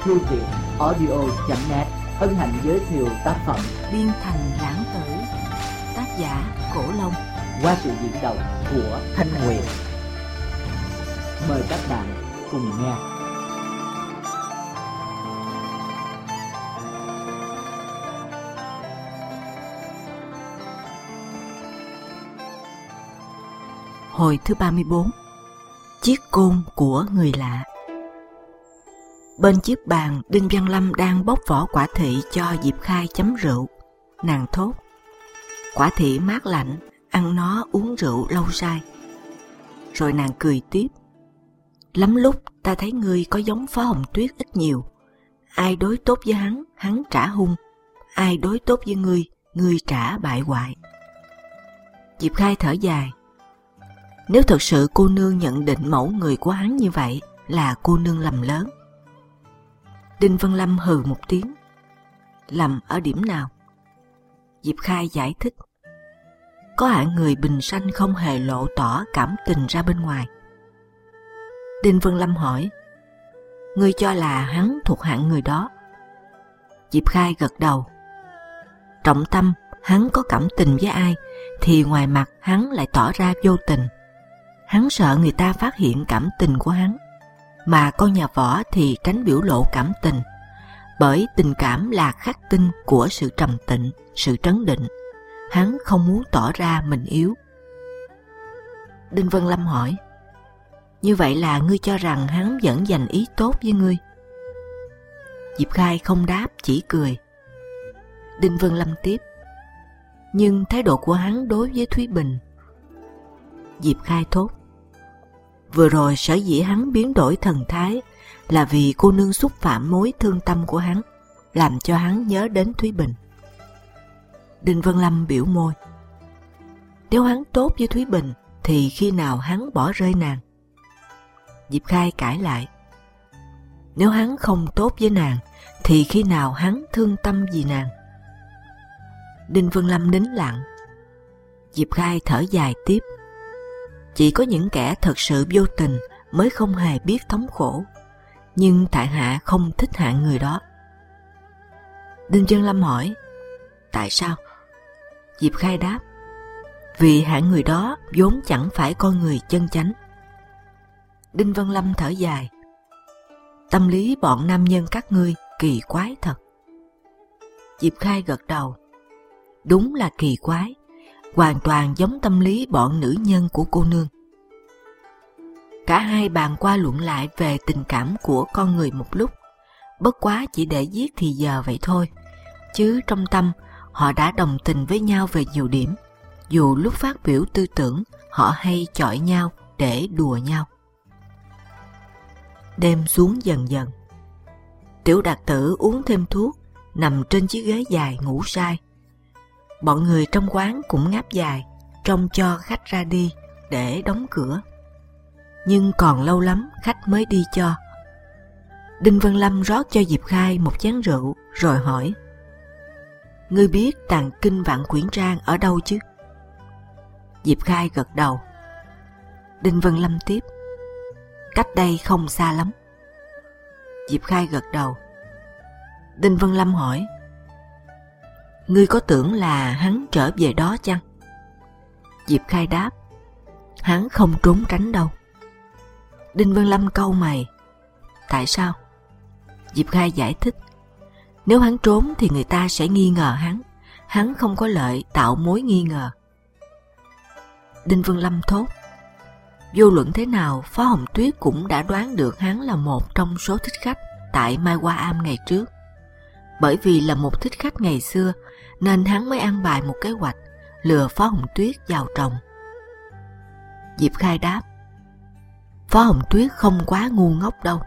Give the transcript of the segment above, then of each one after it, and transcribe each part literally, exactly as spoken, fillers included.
thư viện audio chấm net hân hạnh giới thiệu tác phẩm Biên Thành Lãng Tử, tác giả Cổ Long, qua sự diễn đọc của Thanh Nguyệt. Mời các bạn cùng nghe. Hồi thứ ba mươi bốn. Chiếc côn của người lạ. Bên chiếc bàn, Đinh Văn Lâm đang bóc vỏ quả thị cho Diệp Khai chấm rượu. Nàng thốt: quả thị mát lạnh, ăn nó uống rượu lâu say. Rồi nàng cười tiếp: lắm lúc ta thấy ngươi có giống Phó Hồng Tuyết ít nhiều. Ai đối tốt với hắn, hắn trả hung; ai đối tốt với ngươi, ngươi trả bại hoại. Diệp Khai thở dài. Nếu thật sự cô nương nhận định mẫu người của hắn như vậy, là cô nương lầm lớn. Đinh Văn Lâm hừ một tiếng. Lầm ở điểm nào? Diệp Khai giải thích. Có hạng người bình sanh không hề lộ tỏ cảm tình ra bên ngoài. Đinh Văn Lâm hỏi: ngươi cho là hắn thuộc hạng người đó? Diệp Khai gật đầu. Trọng tâm, hắn có cảm tình với ai thì ngoài mặt hắn lại tỏ ra vô tình. Hắn sợ người ta phát hiện cảm tình của hắn, mà con nhà võ thì tránh biểu lộ cảm tình, bởi tình cảm là khắc tinh của sự trầm tĩnh, sự trấn định. Hắn không muốn tỏ ra mình yếu. Đinh Văn Lâm hỏi: như vậy là ngươi cho rằng hắn vẫn dành ý tốt với ngươi? Diệp Khai không đáp, chỉ cười. Đinh Văn Lâm tiếp: nhưng thái độ của hắn đối với Thúy Bình. Diệp Khai thốt: vừa rồi sở dĩ hắn biến đổi thần thái là vì cô nương xúc phạm mối thương tâm của hắn, làm cho hắn nhớ đến Thúy Bình. Đinh Văn Lâm biểu môi. Nếu hắn tốt với Thúy Bình thì khi nào hắn bỏ rơi nàng? Diệp Khai cãi lại. Nếu hắn không tốt với nàng thì khi nào hắn thương tâm vì nàng? Đinh Văn Lâm nín lặng. Diệp Khai thở dài tiếp. Chỉ có những kẻ thật sự vô tình mới không hề biết thống khổ, nhưng tại hạ không thích hạng người đó. Đinh Văn Lâm hỏi: tại sao? Diệp Khai đáp: vì hạng người đó vốn chẳng phải con người chân chánh. Đinh Văn Lâm thở dài. Tâm lý bọn nam nhân các ngươi kỳ quái thật. Diệp Khai gật đầu. Đúng là kỳ quái, hoàn toàn giống tâm lý bọn nữ nhân của cô nương. Cả hai bàn qua luận lại về tình cảm của con người một lúc, bất quá chỉ để giết thì giờ vậy thôi, chứ trong tâm họ đã đồng tình với nhau về nhiều điểm, dù lúc phát biểu tư tưởng họ hay chọi nhau để đùa nhau. Đêm xuống dần dần. Tiểu Đạt Tử uống thêm thuốc, nằm trên chiếc ghế dài ngủ say. Bọn người trong quán cũng ngáp dài, trông cho khách ra đi để đóng cửa. Nhưng còn lâu lắm khách mới đi cho. Đinh Văn Lâm rót cho Diệp Khai một chén rượu rồi hỏi: ngươi biết tàng kinh Vạn Quyển Trang ở đâu chứ? Diệp Khai gật đầu. Đinh Văn Lâm tiếp: cách đây không xa lắm. Diệp Khai gật đầu. Đinh Văn Lâm hỏi: ngươi có tưởng là hắn trở về đó chăng? Diệp Khai đáp: hắn không trốn tránh đâu. Đinh Văn Lâm cau mày. Tại sao? Diệp Khai giải thích: nếu hắn trốn thì người ta sẽ nghi ngờ hắn, hắn không có lợi tạo mối nghi ngờ. Đinh Văn Lâm thốt: vô luận thế nào, Phó Hồng Tuyết cũng đã đoán được hắn là một trong số thích khách tại Mai Hoa Am ngày trước. Bởi vì là một thích khách ngày xưa nên hắn mới ăn bài một kế hoạch lừa Phó Hồng Tuyết vào chồng. Diệp Khai đáp: Phó Hồng Tuyết không quá ngu ngốc đâu.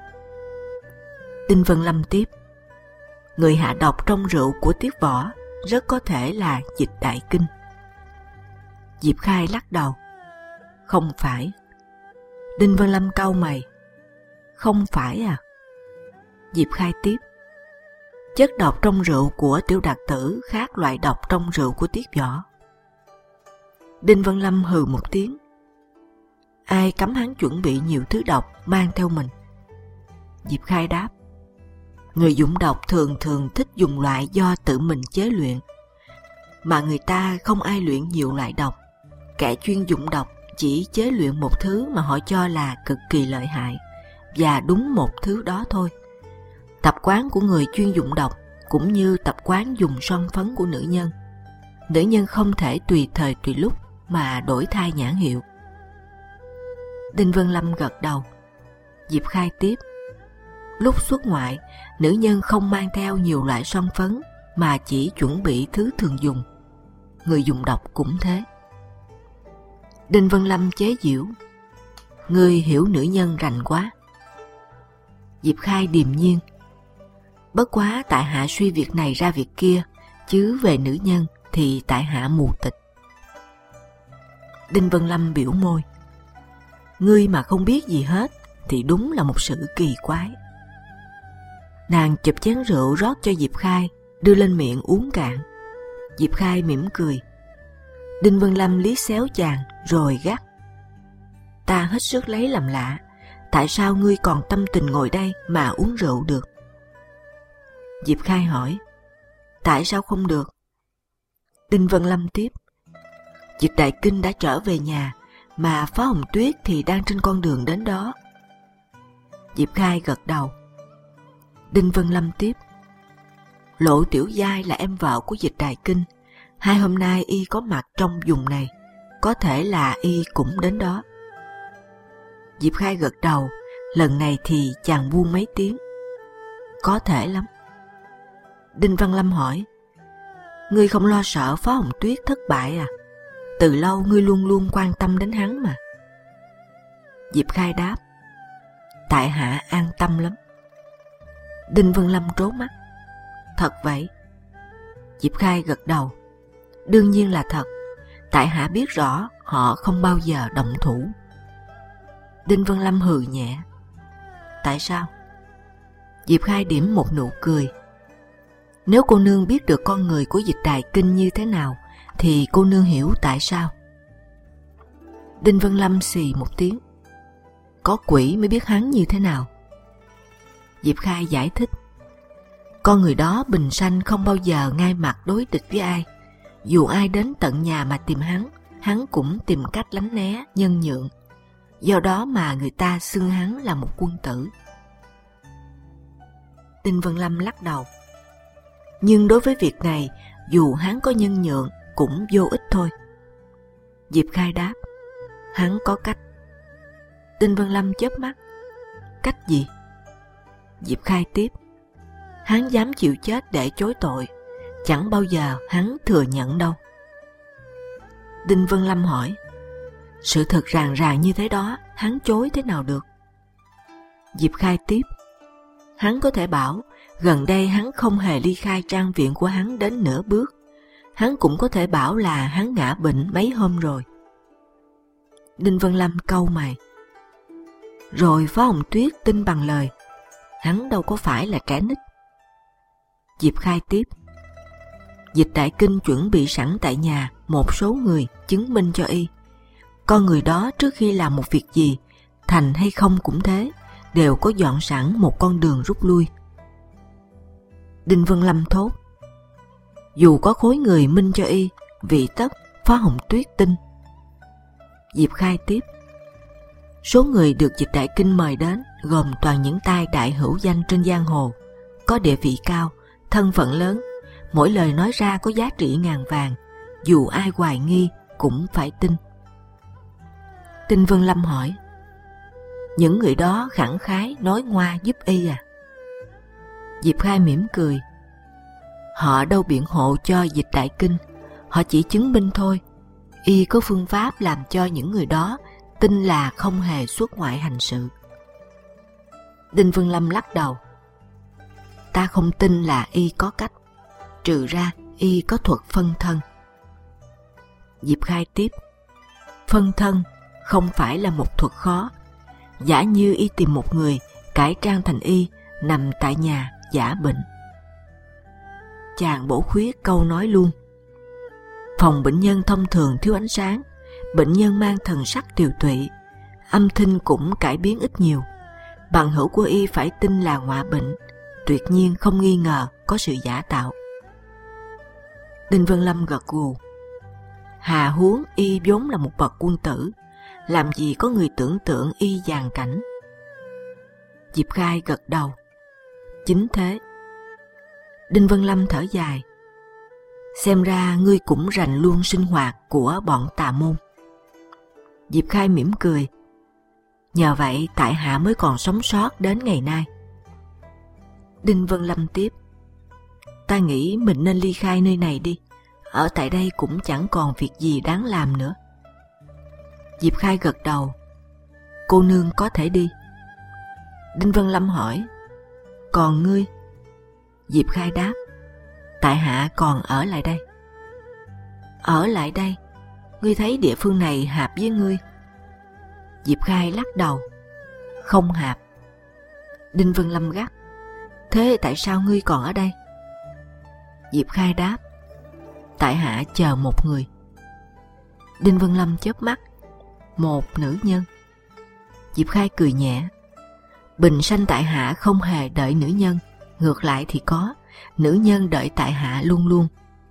Đinh Văn Lâm tiếp: người hạ độc trong rượu của Tiết Võ rất có thể là Dịch Đại Kinh. Diệp Khai lắc đầu. Không phải. Đinh Văn Lâm cau mày. Không phải à? Diệp Khai tiếp: chất độc trong rượu của Tiểu Đạt Tử khác loại độc trong rượu của Tiết Võ. Đinh Văn Lâm hừ một tiếng. Ai cấm hắn chuẩn bị nhiều thứ độc mang theo mình? Diệp Khai đáp: Người dụng độc thường thường thích dùng loại do tự mình chế luyện, mà người ta không ai luyện nhiều loại độc. Kẻ chuyên dụng độc chỉ chế luyện một thứ mà họ cho là cực kỳ lợi hại, và đúng một thứ đó thôi. Tập quán của người chuyên dụng độc cũng như tập quán dùng son phấn của nữ nhân. Nữ nhân không thể tùy thời tùy lúc mà đổi thay nhãn hiệu. Đinh Vân Lâm gật đầu. Diệp Khai tiếp. Lúc xuất ngoại, nữ nhân không mang theo nhiều loại son phấn mà chỉ chuẩn bị thứ thường dùng. Người dùng độc cũng thế. Đinh Vân Lâm chế giễu. Ngươi hiểu nữ nhân rành quá. Diệp Khai điềm nhiên. Bất quá tại hạ suy việc này ra việc kia, chứ về nữ nhân thì tại hạ mù tịch. Đinh Vân Lâm biểu môi. Ngươi mà không biết gì hết thì đúng là một sự kỳ quái. Nàng chụp chén rượu rót cho Diệp Khai, đưa lên miệng uống cạn. Diệp Khai mỉm cười. Đinh Vân Lâm liếc xéo chàng rồi gắt. Ta hết sức lấy làm lạ, tại sao ngươi còn tâm tình ngồi đây mà uống rượu được? Diệp Khai hỏi. Tại sao không được? Đinh Vân Lâm tiếp. Dịch Đại Kinh đã trở về nhà, mà Phó Hồng Tuyết thì đang trên con đường đến đó. Diệp Khai gật đầu. Đinh Vân Lâm tiếp. Lộ Tiểu Giai là em vợ của Dịch Đại Kinh. Hai hôm nay y có mặt trong vùng này, có thể là y cũng đến đó. Diệp Khai gật đầu. Lần này thì chàng buông mấy tiếng. Có thể lắm. Đinh Văn Lâm hỏi. Ngươi không lo sợ Phó Hồng Tuyết thất bại à? Từ lâu ngươi luôn luôn quan tâm đến hắn mà. Diệp Khai đáp. Tại hạ an tâm lắm. Đinh Vân Lâm trố mắt. Thật vậy? Diệp Khai gật đầu. Đương nhiên là thật. Tại hạ biết rõ họ không bao giờ động thủ. Đinh Vân Lâm hừ nhẹ. Tại sao? Diệp Khai điểm một nụ cười. Nếu cô nương biết được con người của Dịch Đại Kinh như thế nào, thì cô nương hiểu tại sao. Đinh Vân Lâm xì một tiếng. Có quỷ mới biết hắn như thế nào. Diệp Khai giải thích. Con người đó bình sanh không bao giờ ngay mặt đối địch với ai. Dù ai đến tận nhà mà tìm hắn, hắn cũng tìm cách lánh né, nhân nhượng. Do đó mà người ta xưng hắn là một quân tử. Đinh Vân Lâm lắc đầu. Nhưng đối với việc này, dù hắn có nhân nhượng cũng vô ích thôi. Diệp Khai đáp. Hắn có cách. Đinh Vân Lâm chớp mắt. Cách gì? Diệp Khai tiếp. Hắn dám chịu chết để chối tội. Chẳng bao giờ hắn thừa nhận đâu. Đinh Vân Lâm hỏi. Sự thật ràng ràng như thế đó, hắn chối thế nào được? Diệp Khai tiếp. Hắn có thể bảo gần đây hắn không hề ly khai trang viện của hắn đến nửa bước. Hắn cũng có thể bảo là hắn ngã bệnh mấy hôm rồi. Đinh Vân Lâm cau mày. Rồi Phó Hồng Tuyết tin bằng lời. Hắn đâu có phải là trẻ nít. Diệp Khai tiếp. Dịch Đại Kinh chuẩn bị sẵn tại nhà một số người chứng minh cho y. Con người đó trước khi làm một việc gì, thành hay không cũng thế, đều có dọn sẵn một con đường rút lui. Đinh Vân Lâm thốt. Dù có khối người minh cho y, vị tất Phó Hồng Tuyết tin. Diệp Khai tiếp. Số người được Dịch Đại Kinh mời đến gồm toàn những tay đại hữu danh trên giang hồ, có địa vị cao, thân phận lớn, mỗi lời nói ra có giá trị ngàn vàng, dù ai hoài nghi cũng phải tin. Đinh Vân Lâm hỏi. Những người đó khẳng khái nói ngoa giúp y à? Diệp Khai mỉm cười. Họ đâu biện hộ cho Dịch Đại Kinh, họ chỉ chứng minh thôi. Y có phương pháp làm cho những người đó tin là không hề xuất ngoại hành sự. Đinh Vân Lâm lắc đầu. Ta không tin là y có cách, trừ ra y có thuật phân thân. Diệp Khai tiếp. Phân thân không phải là một thuật khó. Giả như y tìm một người cải trang thành y, nằm tại nhà giả bệnh. Chàng bổ khuyết câu nói luôn. Phòng bệnh nhân thông thường thiếu ánh sáng, bệnh nhân mang thần sắc tiều tụy, âm thanh cũng cải biến ít nhiều. Bằng hữu của y phải tin là ngọa bệnh, tuyệt nhiên không nghi ngờ có sự giả tạo. Đinh Vân Lâm gật gù. Hà huống y vốn là một bậc quân tử, làm gì có người tưởng tượng y dàn cảnh. Diệp Khai gật đầu. Chính thế. Đinh Vân Lâm thở dài. Xem ra ngươi cũng rành luôn sinh hoạt của bọn tà môn. Diệp Khai mỉm cười. Nhờ vậy tại hạ mới còn sống sót đến ngày nay. Đinh Vân Lâm tiếp. Ta nghĩ mình nên ly khai nơi này đi. Ở tại đây cũng chẳng còn việc gì đáng làm nữa. Diệp Khai gật đầu. Cô nương có thể đi. Đinh Vân Lâm hỏi. Còn ngươi? Diệp Khai đáp. Tại hạ còn ở lại đây. Ở lại đây? Ngươi thấy địa phương này hợp với ngươi? Diệp Khai lắc đầu. Không hợp. Đinh Vân Lâm gắt. Thế tại sao ngươi còn ở đây? Diệp Khai đáp. Tại hạ chờ một người. Đinh Vân Lâm chớp mắt. Một nữ nhân. Diệp Khai cười nhẹ. Bình sanh tại hạ không hề đợi nữ nhân, ngược lại thì có, nữ nhân đợi tại hạ luôn luôn.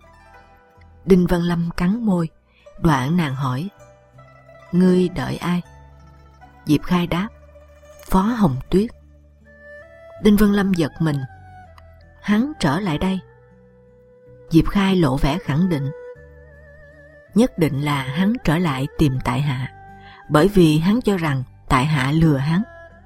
Đinh Vân Lâm cắn môi, đoạn nàng hỏi. Ngươi đợi ai? Diệp Khai đáp. Phó Hồng Tuyết. Đinh Vân Lâm giật mình. Hắn trở lại đây. Diệp Khai lộ vẻ khẳng định. Nhất định là hắn trở lại tìm tại hạ, bởi vì hắn cho rằng tại hạ lừa hắn.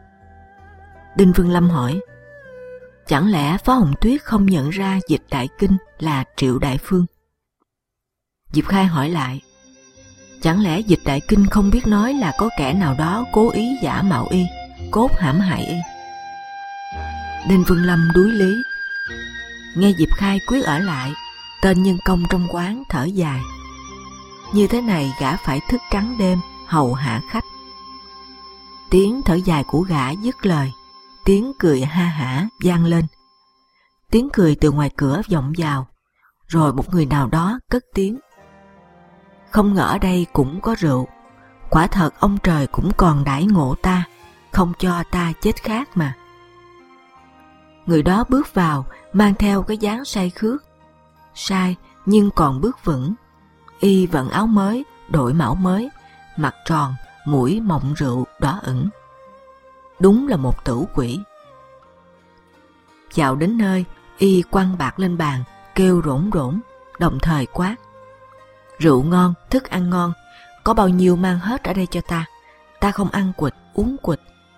Đinh Vân Lâm hỏi. Chẳng lẽ Phó Hồng Tuyết không nhận ra Dịch Đại Kinh là Triệu Đại Phương? Diệp Khai hỏi lại. Chẳng lẽ Dịch Đại Kinh không biết nói là có kẻ nào đó cố ý giả mạo y, cốt hãm hại y? Đinh Vân Lâm đuối lý. Nghe Diệp Khai quyết ở lại, tên nhân công trong quán thở dài. Như thế này gã phải thức trắng đêm hầu hạ khách. Tiếng thở dài của gã dứt lời, tiếng cười ha hả vang lên. Tiếng cười từ ngoài cửa vọng vào, rồi một người nào đó cất tiếng. Không ngờ ở đây cũng có rượu. Quả thật ông trời cũng còn đãi ngộ ta, không cho ta chết khát mà. Người đó bước vào, mang theo cái dáng say khước. Sai nhưng còn bước vững. Y vận áo mới, đội mão mới, mặt tròn, mũi mọng rượu đỏ ửng. Đúng là một tử quỷ. Chào đến nơi, y quăng bạc lên bàn, kêu rỗn rỗn, đồng thời quát. Rượu ngon, thức ăn ngon, có bao nhiêu mang hết ở đây cho ta. Ta không ăn quỵt, uống quỵt.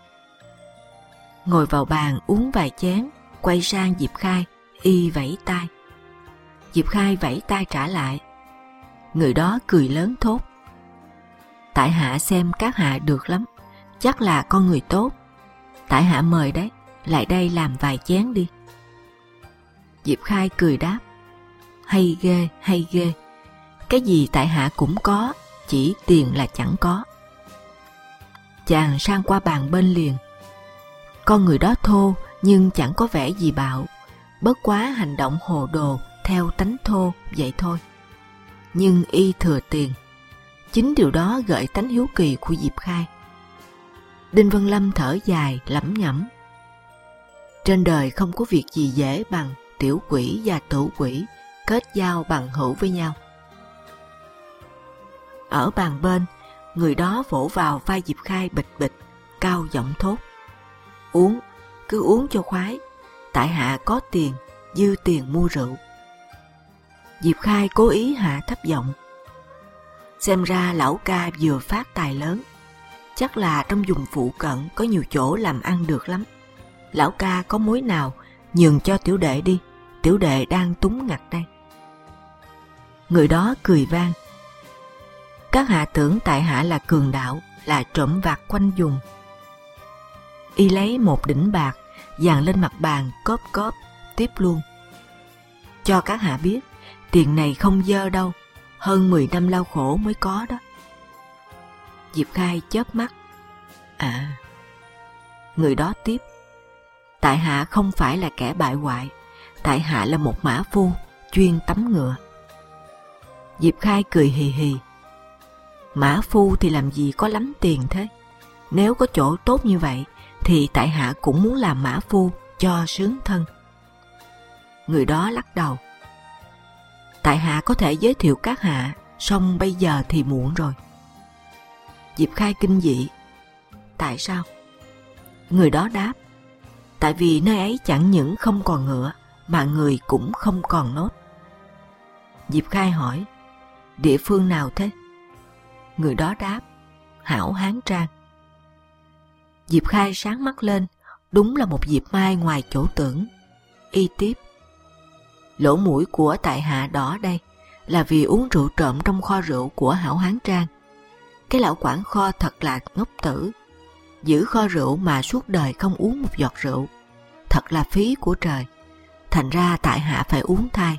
Ngồi vào bàn uống vài chén, quay sang Diệp Khai, y vẫy tay. Diệp Khai vẫy tay trả lại. Người đó cười lớn thốt. Tại hạ xem các hạ được lắm, chắc là con người tốt. Tại hạ mời đấy, lại đây làm vài chén đi. Diệp Khai cười đáp. Hay ghê, hay ghê. Cái gì tại hạ cũng có, chỉ tiền là chẳng có. Chàng sang qua bàn bên liền. Con người đó thô nhưng chẳng có vẻ gì bạo, bất quá hành động hồ đồ theo tánh thô vậy thôi. Nhưng y thừa tiền. Chính điều đó gợi tánh hiếu kỳ của Diệp Khai. Đinh Vân Lâm thở dài lẩm nhẩm. Trên đời không có việc gì dễ bằng tiểu quỷ và tử quỷ kết giao bằng hữu với nhau. Ở bàn bên, người đó vỗ vào vai Diệp Khai bịch bịch, cao giọng thốt. Uống, cứ uống cho khoái. Tại hạ có tiền, dư tiền mua rượu. Diệp Khai cố ý hạ thấp giọng. Xem ra lão ca vừa phát tài lớn. Chắc là trong vùng phụ cận có nhiều chỗ làm ăn được lắm. Lão ca có mối nào nhường cho tiểu đệ đi, tiểu đệ đang túng ngặt đây. Người đó cười vang. Các hạ tưởng tại hạ là cường đạo, là trộm vặt quanh vùng. Y lấy một đỉnh bạc dàn lên mặt bàn, cóp cóp tiếp luôn. Cho các hạ biết, tiền này không dơ đâu, hơn mười năm lao khổ mới có đó. Diệp Khai chớp mắt. À. Người đó tiếp. Tại hạ không phải là kẻ bại hoại, tại hạ là một mã phu chuyên tắm ngựa. Diệp Khai cười hì hì. Mã phu thì làm gì có lắm tiền thế? Nếu có chỗ tốt như vậy thì tại hạ cũng muốn làm mã phu cho sướng thân. Người đó lắc đầu. Tại hạ có thể giới thiệu các hạ, song bây giờ thì muộn rồi. Diệp Khai kinh dị. Tại sao? Người đó đáp. Tại vì nơi ấy chẳng những không còn ngựa, mà người cũng không còn nốt. Diệp Khai hỏi. Địa phương nào thế? Người đó đáp. Hảo Hán Trang. Diệp Khai sáng mắt lên, đúng là một diệp mai ngoài chỗ tưởng. Y tiếp. Lỗ mũi của tại hạ đỏ đây là vì uống rượu trộm trong kho rượu của Hảo Hán Trang. Cái lão quản kho thật là ngốc tử, giữ kho rượu mà suốt đời không uống một giọt rượu, thật là phí của trời. Thành ra tại hạ phải uống thay.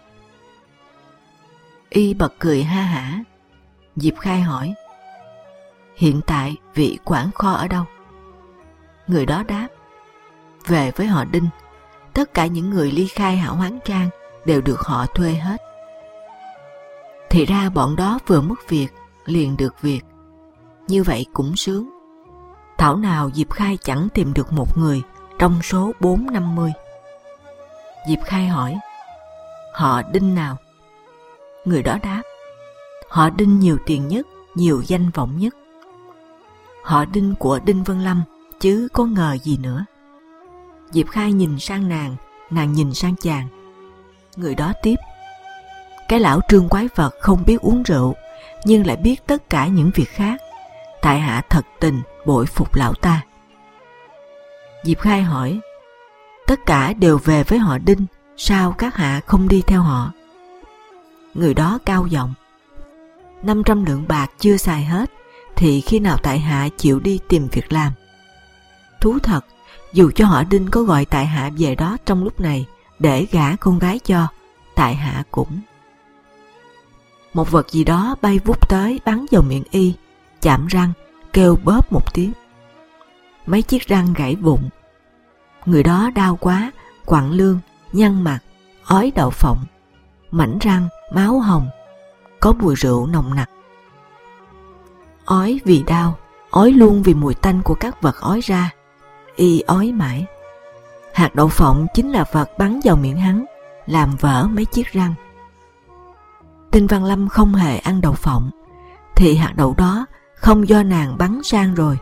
Y bật cười ha hả. Diệp Khai hỏi. Hiện tại vị quản kho ở đâu? Người đó đáp. Về với họ Đinh. Tất cả những người ly khai Hảo Hán Trang đều được họ thuê hết. Thì ra bọn đó vừa mất việc liền được việc. Như vậy cũng sướng. Thảo nào Diệp Khai chẳng tìm được một người trong số bốn năm mươi. Diệp Khai hỏi. Họ Đinh nào? Người đó đáp. Họ Đinh nhiều tiền nhất, nhiều danh vọng nhất. Họ Đinh của Đinh Vân Lâm, chứ có ngờ gì nữa. Diệp Khai nhìn sang nàng, nàng nhìn sang chàng. Người đó tiếp. Cái lão Trương quái vật không biết uống rượu, nhưng lại biết tất cả những việc khác. Tại hạ thật tình bội phục lão ta. Diệp Khai hỏi. Tất cả đều về với họ Đinh, sao các hạ không đi theo họ? Người đó cao giọng. năm trăm lượng bạc chưa xài hết, thì khi nào tại hạ chịu đi tìm việc làm? Thú thật, dù cho họ Đinh có gọi tại hạ về đó trong lúc này để gả con gái cho, tại hạ cũng. Một vật gì đó bay vút tới bắn vào miệng y, chạm răng, kêu bóp một tiếng. Mấy chiếc răng gãy vụn. Người đó đau quá, quặn lương, nhăn mặt, ói đậu phộng, mảnh răng, máu hồng, có mùi rượu nồng nặc. Ói vì đau, ói luôn vì mùi tanh của các vật ói ra. Y ói mãi. Hạt đậu phộng chính là vật bắn vào miệng hắn, làm vỡ mấy chiếc răng. Đinh Văn Lâm không hề ăn đậu phộng, thì hạt đậu đó không do nàng bắn sang rồi.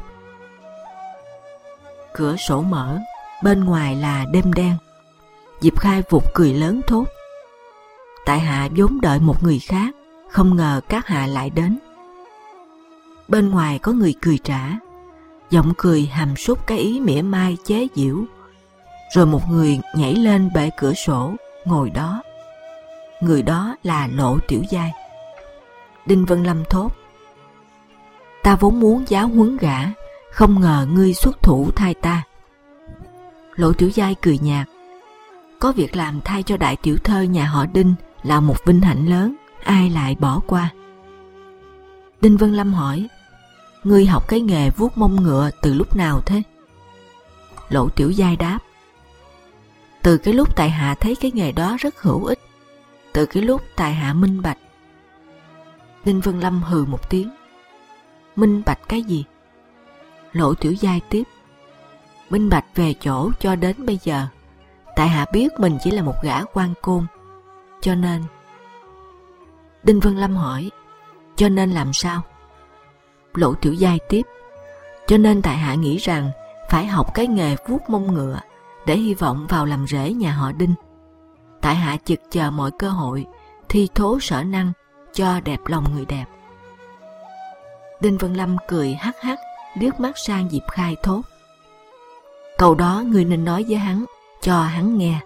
Cửa sổ mở, bên ngoài là đêm đen. Diệp Khai vụt cười lớn thốt. Tại hạ vốn đợi một người khác, không ngờ các hạ lại đến. Bên ngoài có người cười trả, giọng cười hàm súc cái ý mỉa mai chế giễu. Rồi một người nhảy lên bệ cửa sổ, ngồi đó. Người đó là Lộ Tiểu Giai. Đinh Vân Lâm thốt. Ta vốn muốn giáo huấn gã, không ngờ ngươi xuất thủ thay ta. Lộ Tiểu Giai cười nhạt. Có việc làm thay cho đại tiểu thơ nhà họ Đinh là một vinh hạnh lớn, ai lại bỏ qua. Đinh Vân Lâm hỏi. Ngươi học cái nghề vuốt mông ngựa từ lúc nào thế? Lộ Tiểu Giai đáp. Từ cái lúc tại hạ thấy cái nghề đó rất hữu ích, từ cái lúc tại hạ minh bạch. Đinh Vân Lâm hừ một tiếng. Minh bạch cái gì? Lộ Tiểu Giai tiếp. Minh bạch về chỗ cho đến bây giờ, tại hạ biết mình chỉ là một gã quan côn, cho nên. Đinh Vân Lâm hỏi. Cho nên làm sao? Lộ Tiểu Giai tiếp. Cho nên tại hạ nghĩ rằng phải học cái nghề vuốt mông ngựa để hy vọng vào làm rễ nhà họ Đinh. Tại hạ chực chờ mọi cơ hội, thi thố sở năng cho đẹp lòng người đẹp. Đinh Vân Lâm cười hắc hắc, liếc mắt sang Diệp Khai thốt. Câu đó người nên nói với hắn, cho hắn nghe.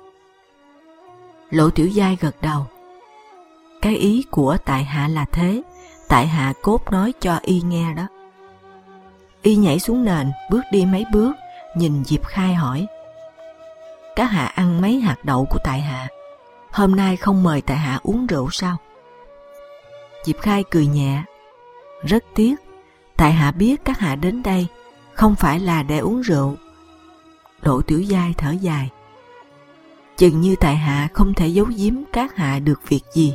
Lộ Tiểu Giai gật đầu. Cái ý của tại hạ là thế, tại hạ cốt nói cho y nghe đó. Y nhảy xuống nền, bước đi mấy bước, nhìn Diệp Khai hỏi. Các hạ ăn mấy hạt đậu của tại hạ, hôm nay không mời tại hạ uống rượu sao? Diệp Khai cười nhẹ. Rất tiếc, tại hạ biết các hạ đến đây không phải là để uống rượu. Lộ Tiểu Giai thở dài. Chừng như tại hạ không thể giấu giếm các hạ được việc gì.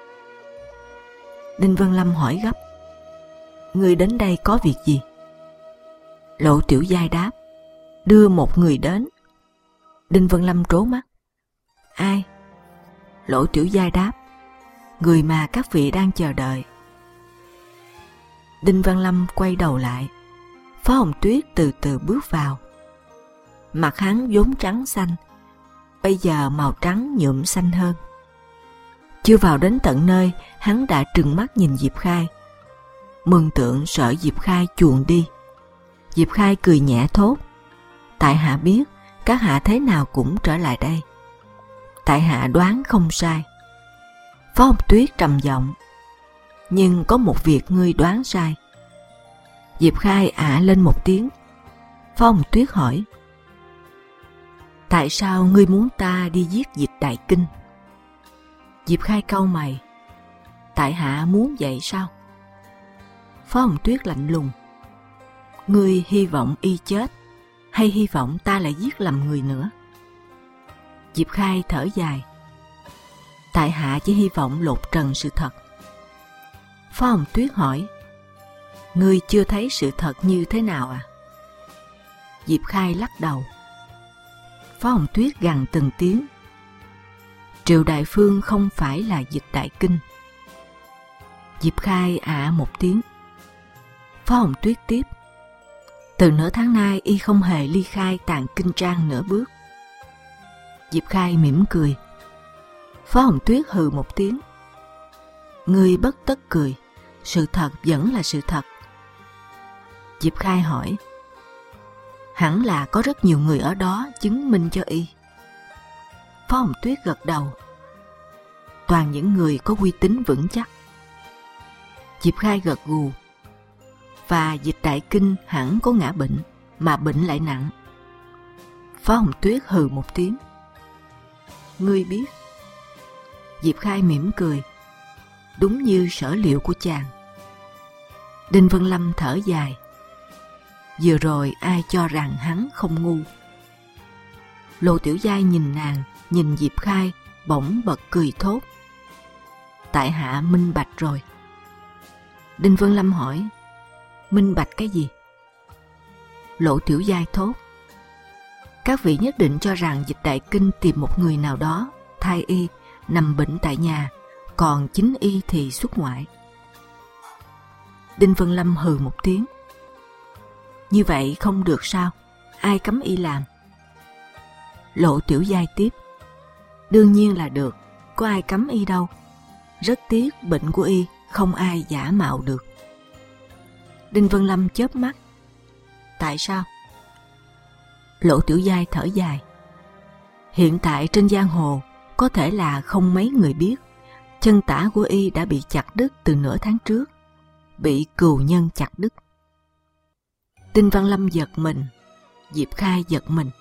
Đinh Vân Lâm hỏi gấp. Người đến đây có việc gì? Lộ Tiểu Giai đáp. Đưa một người đến. Đinh Vân Lâm trố mắt. Ai? Lỗ Tiểu Giai đáp. Người mà các vị đang chờ đợi. Đinh Văn Lâm quay đầu lại. Phó Hồng Tuyết từ từ bước vào. Mặt hắn vốn trắng xanh, bây giờ màu trắng nhuộm xanh hơn. Chưa vào đến tận nơi, hắn đã trừng mắt nhìn Diệp Khai. Mừng tượng sợ Diệp Khai chuồn đi. Diệp Khai cười nhẹ thốt. Tại hạ biết các hạ thế nào cũng trở lại đây. Tại hạ đoán không sai. Phó Hồng Tuyết trầm giọng. Nhưng có một việc ngươi đoán sai. Diệp Khai ả lên một tiếng. Phó Hồng Tuyết hỏi. Tại sao ngươi muốn ta đi giết Dịch Đại Kinh? Diệp Khai cau mày. Tại hạ muốn vậy sao? Phó Hồng Tuyết lạnh lùng. Ngươi hy vọng y chết, hay hy vọng ta lại giết lầm người nữa? Diệp Khai thở dài. Tại hạ chỉ hy vọng lột trần sự thật. Phó Hồng Tuyết hỏi. Ngươi chưa thấy sự thật như thế nào à? Diệp Khai lắc đầu. Phó Hồng Tuyết gằn từng tiếng. Triệu Đại Phương không phải là Dịch Đại Kinh. Diệp Khai ả một tiếng. Phó Hồng Tuyết tiếp. Từ nửa tháng nay y không hề ly khai Tàng Kinh Trang nửa bước. Diệp Khai mỉm cười. Phó Hồng Tuyết hừ một tiếng. Ngươi bất tất cười, sự thật vẫn là sự thật. Diệp Khai hỏi. Hẳn là có rất nhiều người ở đó chứng minh cho y. Phó Hồng Tuyết gật đầu. Toàn những người có uy tín vững chắc. Diệp Khai gật gù. Và Dịch Đại Kinh hẳn có ngã bệnh, mà bệnh lại nặng. Phó Hồng Tuyết hừ một tiếng. Ngươi biết. Diệp Khai mỉm cười. Đúng như sở liệu của chàng. Đinh Vân Lâm thở dài. Vừa rồi ai cho rằng hắn không ngu. Lô Tiểu Giai nhìn nàng, nhìn Diệp Khai, bỗng bật cười thốt. Tại hạ minh bạch rồi. Đinh Vân Lâm hỏi. Minh bạch cái gì? Lỗ Tiểu Giai thốt. Các vị nhất định cho rằng Dịch Đại Kinh tìm một người nào đó, thai y, nằm bệnh tại nhà, còn chính y thì xuất ngoại. Đinh Vân Lâm hừ một tiếng. Như vậy không được sao? Ai cấm y làm? Lộ Tiểu Giai tiếp. Đương nhiên là được, có ai cấm y đâu. Rất tiếc bệnh của y không ai giả mạo được. Đinh Vân Lâm chớp mắt. Tại sao? Lỗ Tiểu Giai thở dài. Hiện tại trên giang hồ có thể là không mấy người biết chân tả của y đã bị chặt đứt từ nửa tháng trước, bị cừu nhân chặt đứt. Đinh Văn Lâm giật mình, Diệp Khai giật mình.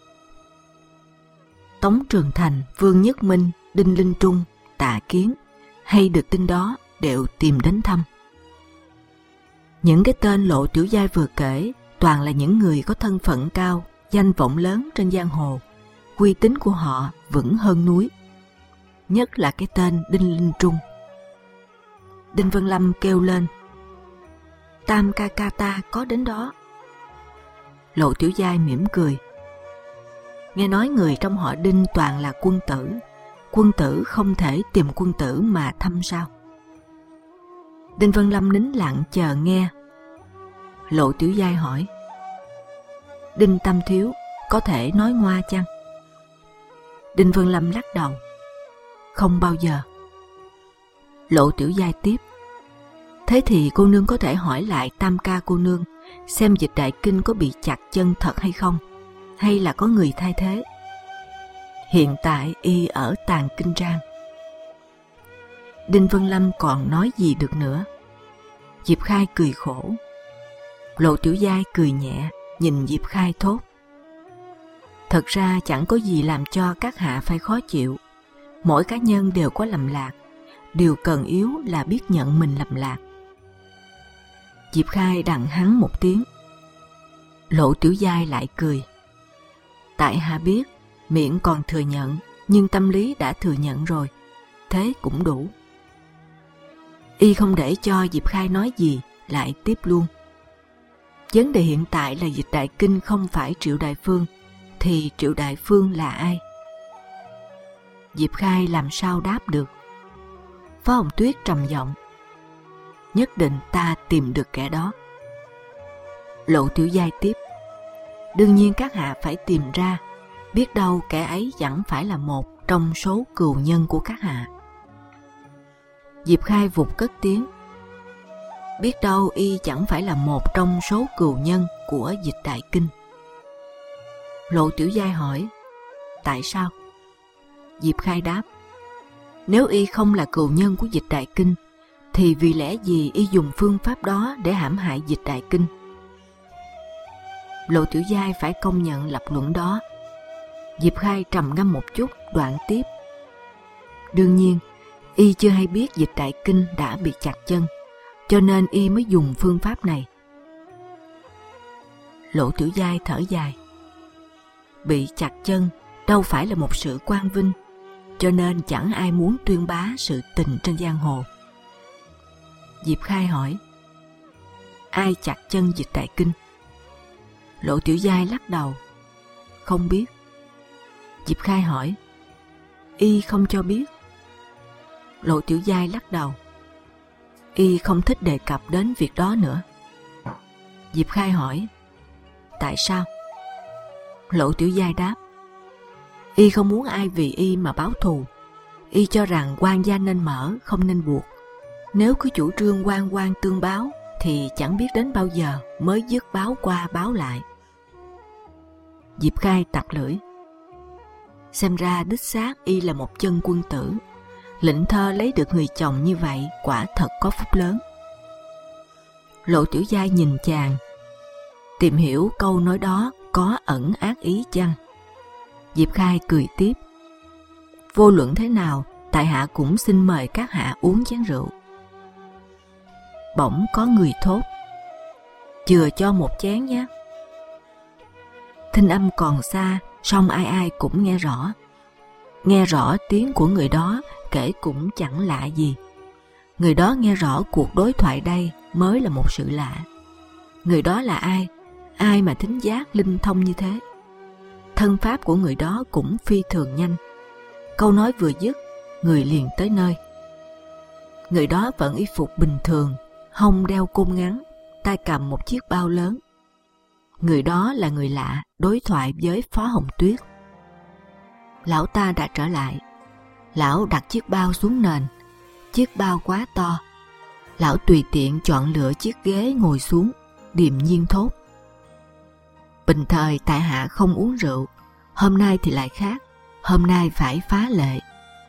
Tống Trường Thành, Vương Nhất Minh, Đinh Linh Trung, Tạ Kiến hay được tin đó đều tìm đến thăm. Những cái tên Lộ Tiểu Giai vừa kể toàn là những người có thân phận cao, danh vọng lớn trên giang hồ, uy tín của họ vững hơn núi. Nhất là cái tên Đinh Linh Trung. Đinh Vân Lâm kêu lên. Tam ca ca ta có đến đó. Lộ Tiểu Giai mỉm cười. Nghe nói người trong họ Đinh toàn là quân tử. Quân tử không thể tìm quân tử mà thăm sao? Đinh Vân Lâm nín lặng chờ nghe. Lộ Tiểu Giai hỏi. Đinh Tam Thiếu có thể nói ngoa chăng? Đinh Vân Lâm lắc đầu. Không bao giờ. Lộ Tiểu Giai tiếp. Thế thì cô nương có thể hỏi lại Tam ca cô nương xem Dịch Đại Kinh có bị chặt chân thật hay không, hay là có người thay thế. Hiện tại y ở Tàng Kinh Trang. Đinh Vân Lâm còn nói gì được nữa. Diệp Khai cười khổ. Lộ Tiểu Giai cười nhẹ, nhìn Diệp Khai thốt. Thật ra chẳng có gì làm cho các hạ phải khó chịu. Mỗi cá nhân đều có lầm lạc, điều cần yếu là biết nhận mình lầm lạc. Diệp Khai đặng hắn một tiếng. Lộ Tiểu Giai lại cười. Tại hạ biết, miệng còn thừa nhận, nhưng tâm lý đã thừa nhận rồi, thế cũng đủ. Y không để cho Diệp Khai nói gì, lại tiếp luôn. Vấn đề hiện tại là Dịch Đại Kinh không phải Triệu Đại Phương, thì Triệu Đại Phương là ai? Diệp Khai làm sao đáp được. Phó Hồng Tuyết trầm giọng: nhất định ta tìm được kẻ đó. Lộ Tiểu Giai tiếp: đương nhiên các hạ phải tìm ra, biết đâu kẻ ấy chẳng phải là một trong số cừu nhân của các hạ. Diệp Khai vụt cất tiếng: biết đâu y chẳng phải là một trong số cừu nhân của Dịch Đại Kinh. Lộ Tiểu Giai hỏi: tại sao? Diệp Khai đáp: nếu y không là cừu nhân của Dịch Đại Kinh, thì vì lẽ gì y dùng phương pháp đó để hãm hại Dịch Đại Kinh? Lộ Tiểu Giai phải công nhận lập luận đó. Diệp Khai trầm ngâm một chút, đoạn tiếp: đương nhiên, y chưa hay biết Dịch Đại Kinh đã bị chặt chân, cho nên y mới dùng phương pháp này. Lộ Tiểu Giai thở dài: bị chặt chân đâu phải là một sự quang vinh, cho nên chẳng ai muốn tuyên bá sự tình trên giang hồ. Diệp Khai hỏi: ai chặt chân Dịch Đại Kinh? Lộ Tiểu Giai lắc đầu: không biết. Diệp Khai hỏi: y không cho biết? Lộ Tiểu Giai lắc đầu: y không thích đề cập đến việc đó nữa. Diệp Khai hỏi: tại sao? Lộ Tiểu Giai đáp: y không muốn ai vì y mà báo thù. Y cho rằng quan gia nên mở, không nên buộc. Nếu cứ chủ trương quan quan tương báo, thì chẳng biết đến bao giờ mới dứt báo qua báo lại. Diệp Khai tặc lưỡi: xem ra đích xác y là một chân quân tử. Lệnh Thơ lấy được người chồng như vậy quả thật có phúc lớn. Lộ Tiểu Giai nhìn chàng, tìm hiểu câu nói đó có ẩn ác ý chăng? Diệp Khai cười tiếp: vô luận thế nào, tại hạ cũng xin mời các hạ uống chén rượu. Bỗng có người thốt: chừa cho một chén nhé. Thinh âm còn xa, song ai ai cũng nghe rõ. Nghe rõ tiếng của người đó kể cũng chẳng lạ gì. Người đó nghe rõ cuộc đối thoại đây mới là một sự lạ. Người đó là ai? Ai mà thính giác linh thông như thế? Thân pháp của người đó cũng phi thường nhanh. Câu nói vừa dứt, người liền tới nơi. Người đó vẫn y phục bình thường, hông đeo côn ngắn, tay cầm một chiếc bao lớn. Người đó là người lạ, đối thoại với Phó Hồng Tuyết. Lão ta đã trở lại. Lão đặt chiếc bao xuống nền. Chiếc bao quá to. Lão tùy tiện chọn lựa chiếc ghế ngồi xuống, điềm nhiên thốt: bình thời tại hạ không uống rượu, hôm nay thì lại khác, hôm nay phải phá lệ.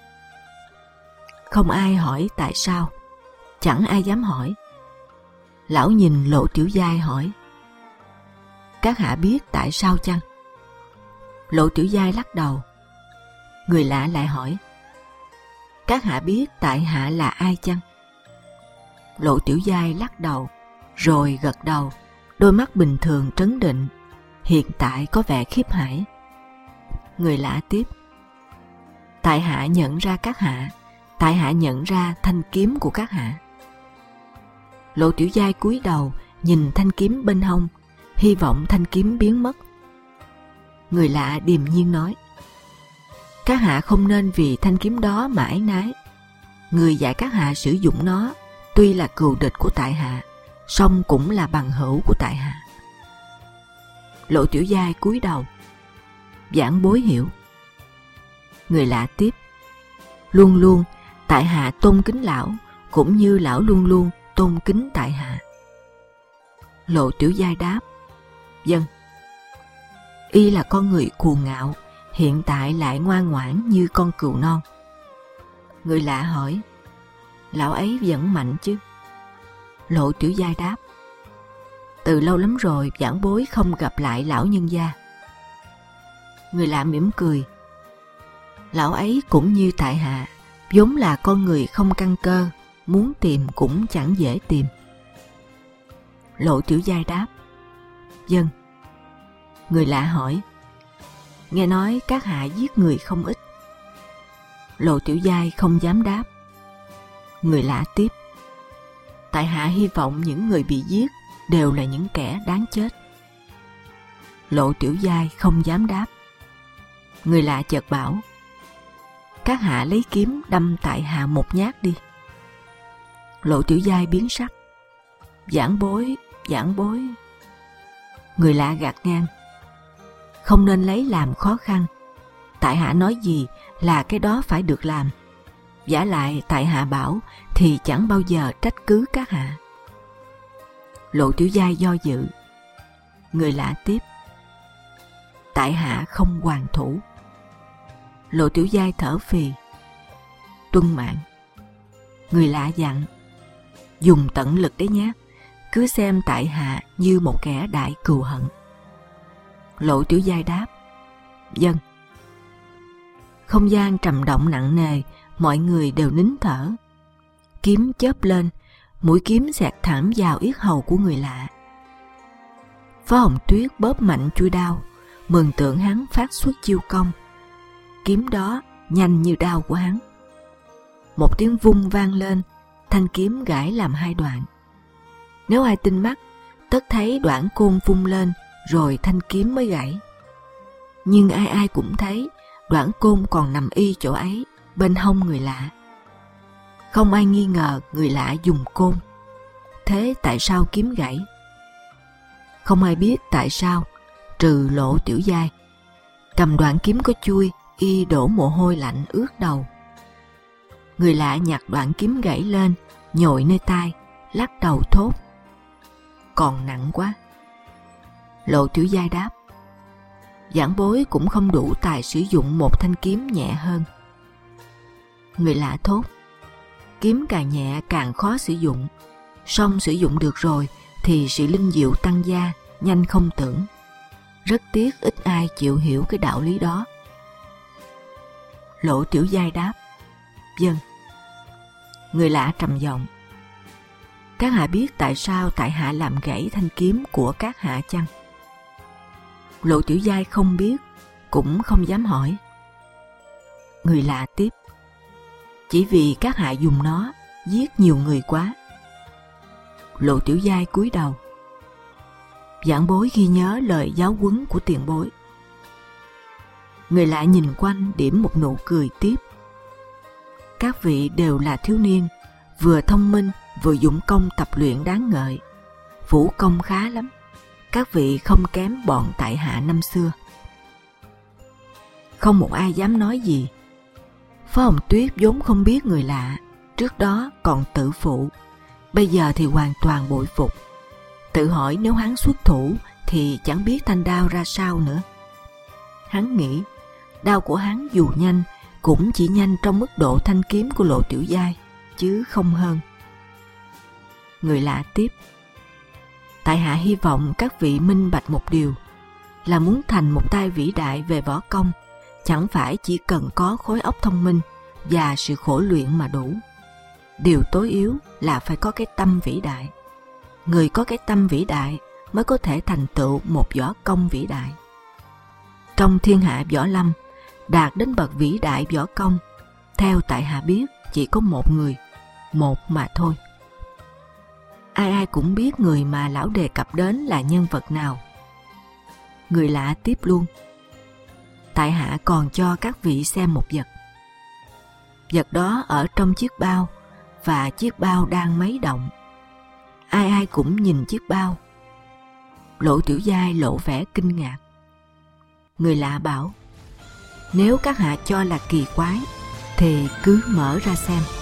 Không ai hỏi tại sao, chẳng ai dám hỏi. Lão nhìn Lộ Tiểu Giai hỏi: các hạ biết tại sao chăng? Lộ Tiểu Giai lắc đầu. Người lạ lại hỏi: các hạ biết tại hạ là ai chăng? Lộ Tiểu Giai lắc đầu, rồi gật đầu, đôi mắt bình thường trấn định, hiện tại có vẻ khiếp hải. Người lạ tiếp: tại hạ nhận ra các hạ, tại hạ nhận ra thanh kiếm của các hạ. Lộ Tiểu Giai cúi đầu nhìn thanh kiếm bên hông, hy vọng thanh kiếm biến mất. Người lạ điềm nhiên nói: các hạ không nên vì thanh kiếm đó mà áy náy. Người dạy các hạ sử dụng nó tuy là cừu địch của tại hạ, song cũng là bằng hữu của tại hạ. Lộ Tiểu Giai cúi đầu: vãn bối hiểu. Người lạ tiếp: luôn luôn tại hạ tôn kính lão, cũng như lão luôn luôn tôn kính tại hạ. Lộ Tiểu Giai đáp: vâng. Y là con người cuồng ngạo, hiện tại lại ngoan ngoãn như con cừu non. Người lạ hỏi: lão ấy vẫn mạnh chứ? Lộ Tiểu Giai đáp: từ lâu lắm rồi vãn bối không gặp lại lão nhân gia. Người lạ mỉm cười: lão ấy cũng như tại hạ, vốn là con người không căn cơ, muốn tìm cũng chẳng dễ tìm. Lộ Tiểu Giai đáp: vâng. Người lạ hỏi: nghe nói các hạ giết người không ít. Lộ Tiểu Giai không dám đáp. Người lạ tiếp: tại hạ hy vọng những người bị giết đều là những kẻ đáng chết. Lộ Tiểu Giai không dám đáp. Người lạ chợt bảo: các hạ lấy kiếm đâm tại hạ một nhát đi. Lộ Tiểu Giai biến sắc: giảng bối, giảng bối. Người lạ gạt ngang: không nên lấy làm khó khăn. Tại hạ nói gì là cái đó phải được làm. Vả lại tại hạ bảo thì chẳng bao giờ trách cứ các hạ. Lộ Tiểu Giai do dự. Người lạ tiếp: tại hạ không hoàn thủ. Lộ Tiểu Giai thở phì: tuân mạng. Người lạ dặn: dùng tận lực đấy nhé, cứ xem tại hạ như một kẻ đại cừu hận. Lộ Tiểu Giai đáp: vâng. Không gian trầm động nặng nề, mọi người đều nín thở. Kiếm chớp lên, mũi kiếm xẹt thẳng vào yết hầu của người lạ. Phó Hồng Tuyết bóp mạnh chuôi đao, mường tượng hắn phát xuất chiêu công. Kiếm đó nhanh như đao của hắn. Một tiếng vung vang lên, thanh kiếm gãy làm hai đoạn. Nếu ai tinh mắt, tất thấy đoạn côn vung lên rồi thanh kiếm mới gãy. Nhưng ai ai cũng thấy đoạn côn còn nằm y chỗ ấy, bên hông người lạ. Không ai nghi ngờ người lạ dùng côn. Thế tại sao kiếm gãy? Không ai biết tại sao, trừ Lộ Tiểu Giai. Cầm đoạn kiếm có chui, y đổ mồ hôi lạnh ướt đầu. Người lạ nhặt đoạn kiếm gãy lên, nhồi nơi tai, lắc đầu thốt: còn nặng quá. Lộ Tiểu Giai đáp: giảng bối cũng không đủ tài sử dụng một thanh kiếm nhẹ hơn. Người lạ thốt: kiếm càng nhẹ càng khó sử dụng, song sử dụng được rồi thì sự linh diệu tăng gia, nhanh không tưởng. Rất tiếc ít ai chịu hiểu cái đạo lý đó. Lộ Tiểu Giai đáp: vâng. Người lạ trầm giọng: các hạ biết tại sao tại hạ làm gãy thanh kiếm của các hạ chăng? Lộ Tiểu Giai không biết, cũng không dám hỏi. Người lạ tiếp: chỉ vì các hạ dùng nó giết nhiều người quá. Lộ Tiểu Giai cúi đầu: giảng bối ghi nhớ lời giáo huấn của tiền bối. Người lạ nhìn quanh điểm một nụ cười tiếp: các vị đều là thiếu niên, vừa thông minh vừa dũng công tập luyện đáng ngợi. Vũ công khá lắm, các vị không kém bọn tại hạ năm xưa. Không một ai dám nói gì. Phó Hồng Tuyết vốn không biết người lạ, trước đó còn tự phụ, bây giờ thì hoàn toàn bội phục. Tự hỏi nếu hắn xuất thủ thì chẳng biết thanh đao ra sao nữa. Hắn nghĩ đao của hắn dù nhanh cũng chỉ nhanh trong mức độ thanh kiếm của Lộ Tiểu Giai, chứ không hơn. Người lạ tiếp: tại hạ hy vọng các vị minh bạch một điều, là muốn thành một tay vĩ đại về võ công, chẳng phải chỉ cần có khối óc thông minh và sự khổ luyện mà đủ. Điều tối yếu là phải có cái tâm vĩ đại. Người có cái tâm vĩ đại mới có thể thành tựu một võ công vĩ đại. Trong thiên hạ võ lâm, đạt đến bậc vĩ đại võ công, theo tại hạ biết chỉ có một người, một mà thôi. Ai ai cũng biết người mà lão đề cập đến là nhân vật nào. Người lạ tiếp luôn: tại hạ còn cho các vị xem một vật. Vật đó ở trong chiếc bao, và chiếc bao đang mấy động. Ai ai cũng nhìn chiếc bao. Lộ Tiểu Giai lộ vẻ kinh ngạc. Người lạ bảo: nếu các hạ cho là kỳ quái thì cứ mở ra xem.